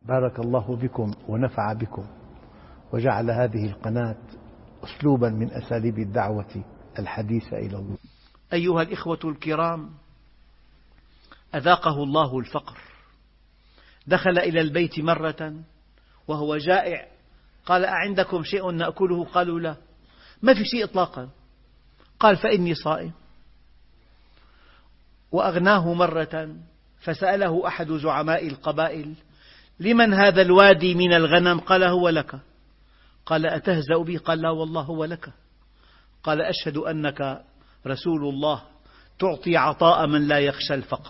بارك الله بكم ونفع بكم، وجعل هذه القناة أسلوبا من أساليب الدعوة الحديثة إلى الله. أيها الإخوة الكرام، أذاقه الله الفقر. دخل إلى البيت مرة وهو جائع، قال: أعندكم شيء نأكله؟ قالوا: لا، ما في شيء إطلاقا. قال: فإني صائم. وأغناه مرة، فسأله أحد زعماء القبائل: لمن هذا الوادي من الغنم؟ قال: هو لك. قال: أتهزأ بي؟ قال: لا والله هو لك. قال: أشهد أنك رسول الله تعطي عطاء من لا يخشى الفقر.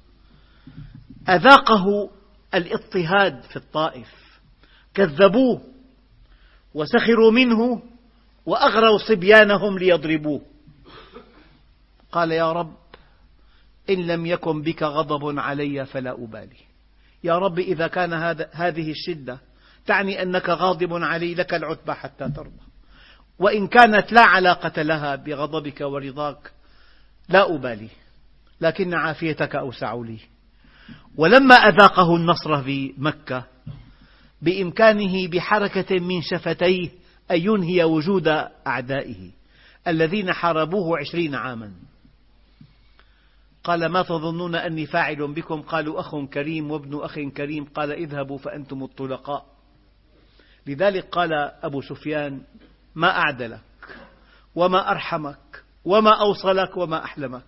أذاقه الاضطهاد في الطائف، كذبوه وسخروا منه وأغروا صبيانهم ليضربوه. قال: يا رب، إن لم يكن بك غضب علي فلا أبالي. يا رب، إذا كان هذه الشدة تعني أنك غاضب علي، لك العتبى حتى ترضى، وإن كانت لا علاقة لها بغضبك ورضاك لا أبالي، لكن عافيتك أوسع لي. ولما أذاقه النصر في مكة، بإمكانه بحركة من شفتيه أن ينهي وجود أعدائه الذين حاربوه 20 عاما. قال: ما تظنون أني فاعل بكم؟ قالوا: أخ كريم وابن أخ كريم. قال: اذهبوا فأنتم الطلقاء. لذلك قال أبو سفيان: ما أعدلك وما أرحمك وما أوصلك وما أحلمك.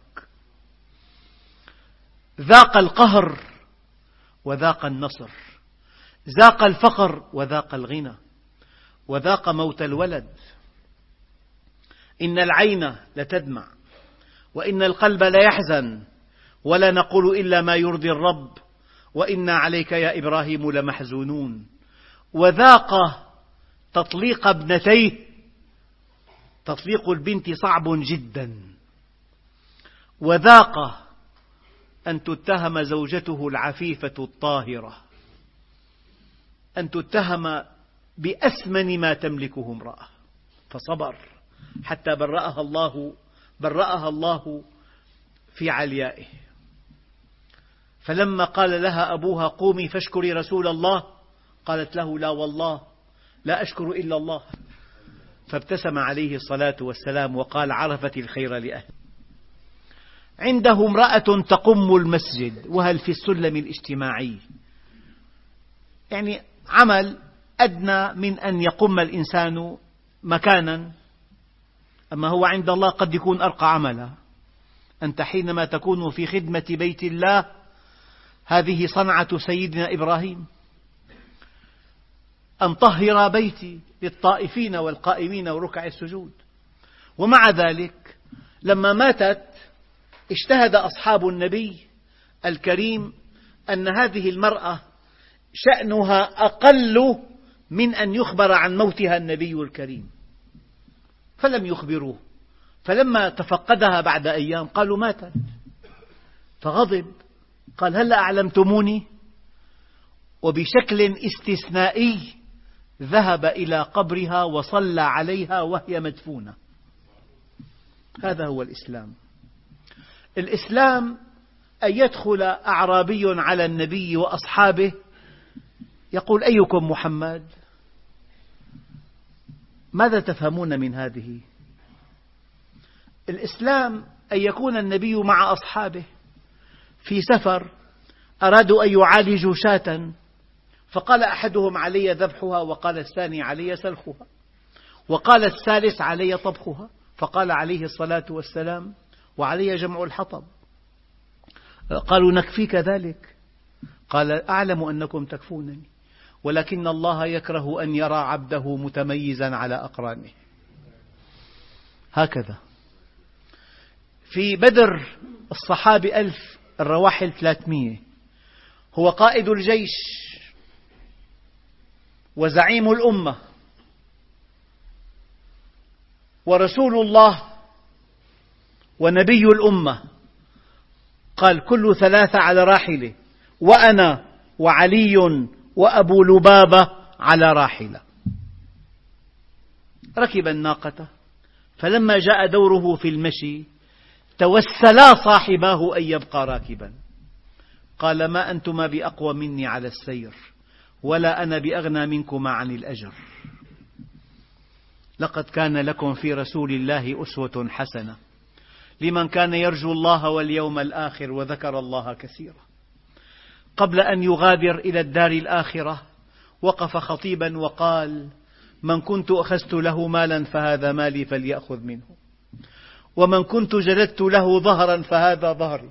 ذاق القهر وذاق النصر، ذاق الفقر وذاق الغنى، وذاق موت الولد. إن العين لتدمع وإن القلب ليحزن، ولا نقول إلا ما يرضي الرب، وإنا عليك يا إبراهيم لمحزونون. وذاق تطليق ابنتيه. تطليق البنت صعب جدا. وذاق أن تتهم زوجته العفيفة الطاهرة، أن تتهم بأثمن ما تملكه امرأة، فصبر حتى برأها الله في عليائه. فلما قال لها أبوها: قومي فاشكري رسول الله، قالت له: لا والله لا أشكر إلا الله. فابتسم عليه الصلاة والسلام وقال: عرفت الخير لأهل. عنده امرأة تقم المسجد، وهل في السلم الاجتماعي، يعني عمل أدنى من أن يقم الإنسان مكانا، أما هو عند الله قد يكون أرقى عملا. أنت حينما تكون في خدمة بيت الله، هذه صنعة سيدنا إبراهيم، أن طهر بيتي للطائفين والقائمين وركع السجود. ومع ذلك لما ماتت اجتهد أصحاب النبي الكريم أن هذه المرأة شأنها أقل من أن يخبر عن موتها النبي الكريم، فلم يخبروه. فلما تفقدها بعد أيام قالوا: ماتت. فغضب، قال: هل أعلمتموني؟ وبشكل استثنائي ذهب إلى قبرها وصلى عليها وهي مدفونة. هذا هو الإسلام. الإسلام أن يدخل أعرابي على النبي وأصحابه يقول: أيكم محمد؟ ماذا تفهمون من هذه؟ الإسلام أن يكون النبي مع أصحابه في سفر، أرادوا أن يعالجوا شاة، فقال أحدهم: علي ذبحها، وقال الثاني: علي سلخها، وقال الثالث: علي طبخها، فقال عليه الصلاة والسلام: وعلي جمع الحطب. قالوا: نكفيك ذلك؟ قال: أعلم أنكم تكفونني، ولكن الله يكره أن يرى عبده متميزا على أقرانه. هكذا. في بدر الصحابة 1000، الرواحل 300. هو قائد الجيش وزعيم الأمة ورسول الله ونبي الأمة. قال: كل 3 على راحلة، وأنا وعلي وأبو لبابة على راحلة. ركب الناقة، فلما جاء دوره في المشي توسلا صاحباه أن يبقى راكبا. قال: ما أنتما بأقوى مني على السير، ولا أنا بأغنى منكما عن الأجر. لقد كان لكم في رسول الله أسوة حسنة لمن كان يرجو الله واليوم الآخر وذكر الله كثيرا. قبل أن يغادر إلى الدار الآخرة وقف خطيبا وقال: من كنت أخذت له مالا فهذا مالي فليأخذ منه، ومن كنت جلدت له ظهرا فهذا ظهري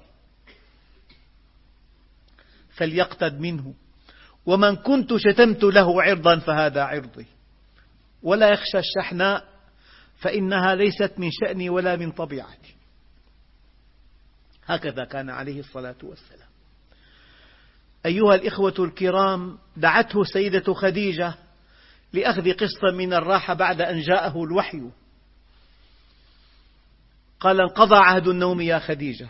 فليقتد منه، ومن كنت شتمت له عرضا فهذا عرضي، ولا يخشى الشحناء فإنها ليست من شأني ولا من طبيعتي. هكذا كان عليه الصلاة والسلام. أيها الإخوة الكرام، دعته السيدة خديجة لأخذ قسطا من الراحة بعد أن جاءه الوحي. قال: انقضى عهد النوم يا خديجة.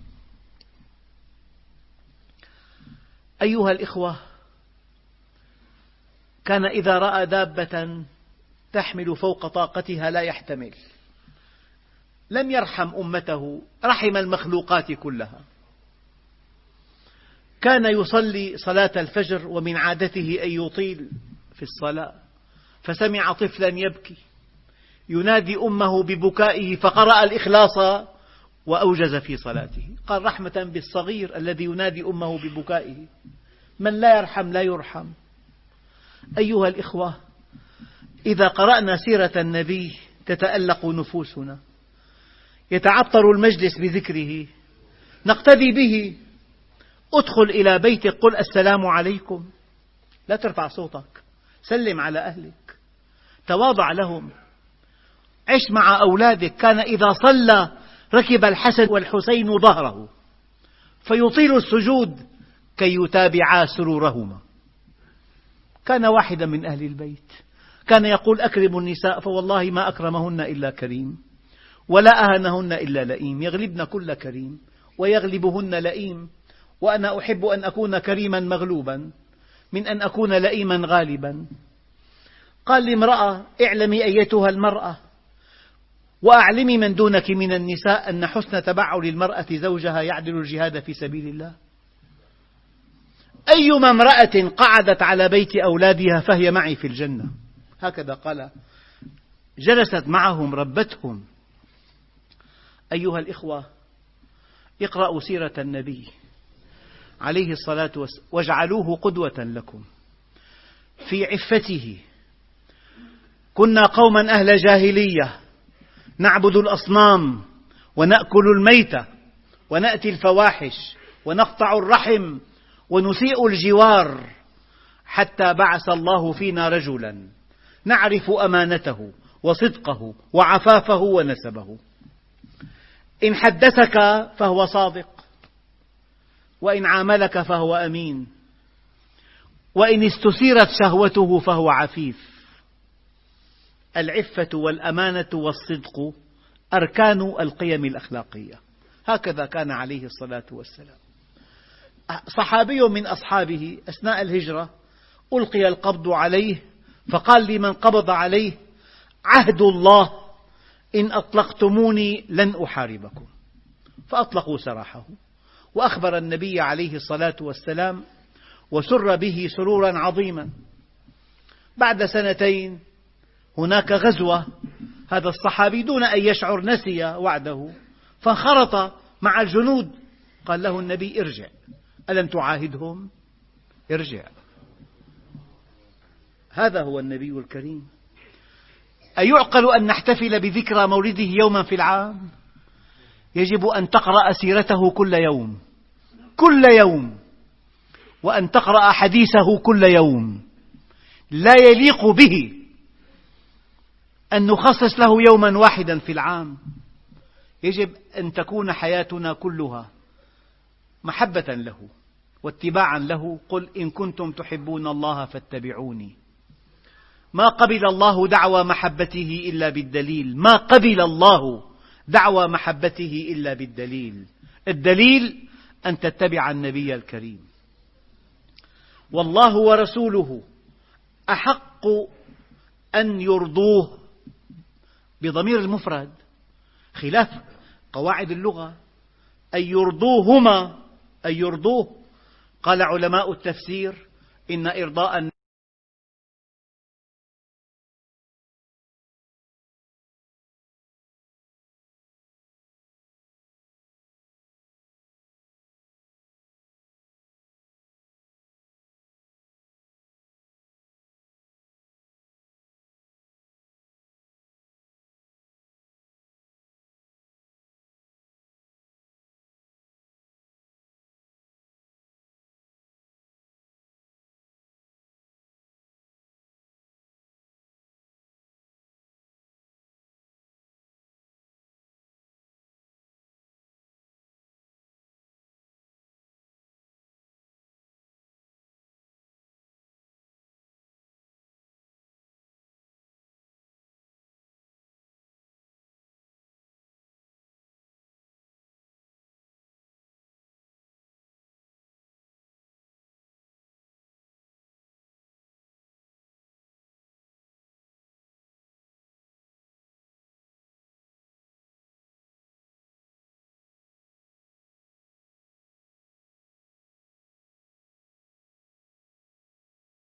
أيها الإخوة، كان إذا رأى دابة تحمل فوق طاقتها لا يحتمل، لم يرحم أمته، رحم المخلوقات كلها. كان يصلي صلاة الفجر ومن عادته أن يطيل في الصلاة، فسمع طفلا يبكي ينادي أمه ببكائه فقرأ الإخلاص وأوجز في صلاته. قال: رحمة بالصغير الذي ينادي أمه ببكائه. من لا يرحم لا يرحم. أيها الإخوة، إذا قرأنا سيرة النبي تتألق نفوسنا، يتعطر المجلس بذكره، نقتدي به. ادخل إلى بيتك قل السلام عليكم، لا ترفع صوتك، سلم على أهلك، تواضع لهم، عش مع أولادك. كان إذا صلى ركب الحسن والحسين ظهره فيطيل السجود كي يتابعا سرورهما. كان واحدا من أهل البيت، كان يقول: أكرموا النساء فوالله ما أكرمهن إلا كريم، ولا أهنهن إلا لئيم. يغلبن كل كريم ويغلبهن لئيم، وأنا أحب أن أكون كريما مغلوبا من أن أكون لئيما غالبا. قال لامرأة: اعلمي أيتها المرأة وأعلمي من دونك من النساء أن حسن تبعل المرأة زوجها يعدل الجهاد في سبيل الله. أيما امرأة قعدت على بيت أولادها فهي معي في الجنة. هكذا قال، جلست معهم ربتهم. أيها الإخوة، اقرأوا سيرة النبي عليه الصلاة والسلام واجعلوه قدوة لكم في عفته. كنا قوما أهل جاهلية نعبد الأصنام ونأكل الميتة ونأتي الفواحش ونقطع الرحم ونسيء الجوار، حتى بعث الله فينا رجلا نعرف أمانته وصدقه وعفافه ونسبه. إن حدثك فهو صادق، وإن عاملك فهو أمين، وإن استثيرت شهوته فهو عفيف. العفة والأمانة والصدق أركان القيم الأخلاقية. هكذا كان عليه الصلاة والسلام. صحابي من أصحابه أثناء الهجرة ألقي القبض عليه، فقال لمن قبض عليه: عهد الله إن أطلقتموني لن أحاربكم. فأطلقوا سراحه، وأخبر النبي عليه الصلاة والسلام وسر به سرورا عظيما. بعد سنتين هناك غزوة، هذا الصحابي دون أن يشعر نسي وعده فانخرط مع الجنود. قال له النبي: ارجع، ألم تعاهدهم؟ ارجع. هذا هو النبي الكريم. أيعقل أن نحتفل بذكرى مولده يوما في العام؟ يجب أن تقرأ سيرته كل يوم كل يوم، وأن تقرأ حديثه كل يوم. لا يليق به أن نخصص له يوما واحدا في العام. يجب أن تكون حياتنا كلها محبة له واتباعا له. قل إن كنتم تحبون الله فاتبعوني. ما قبل الله دعوى محبته إلا بالدليل، ما قبل الله دعوى محبته إلا بالدليل. الدليل أن تتبع النبي الكريم. والله ورسوله أحق أن يرضوه بضمير المفرد، خلاف قواعد اللغة. أن يرضوهما، أن يرضوه. قال علماء التفسير: إن إرضاء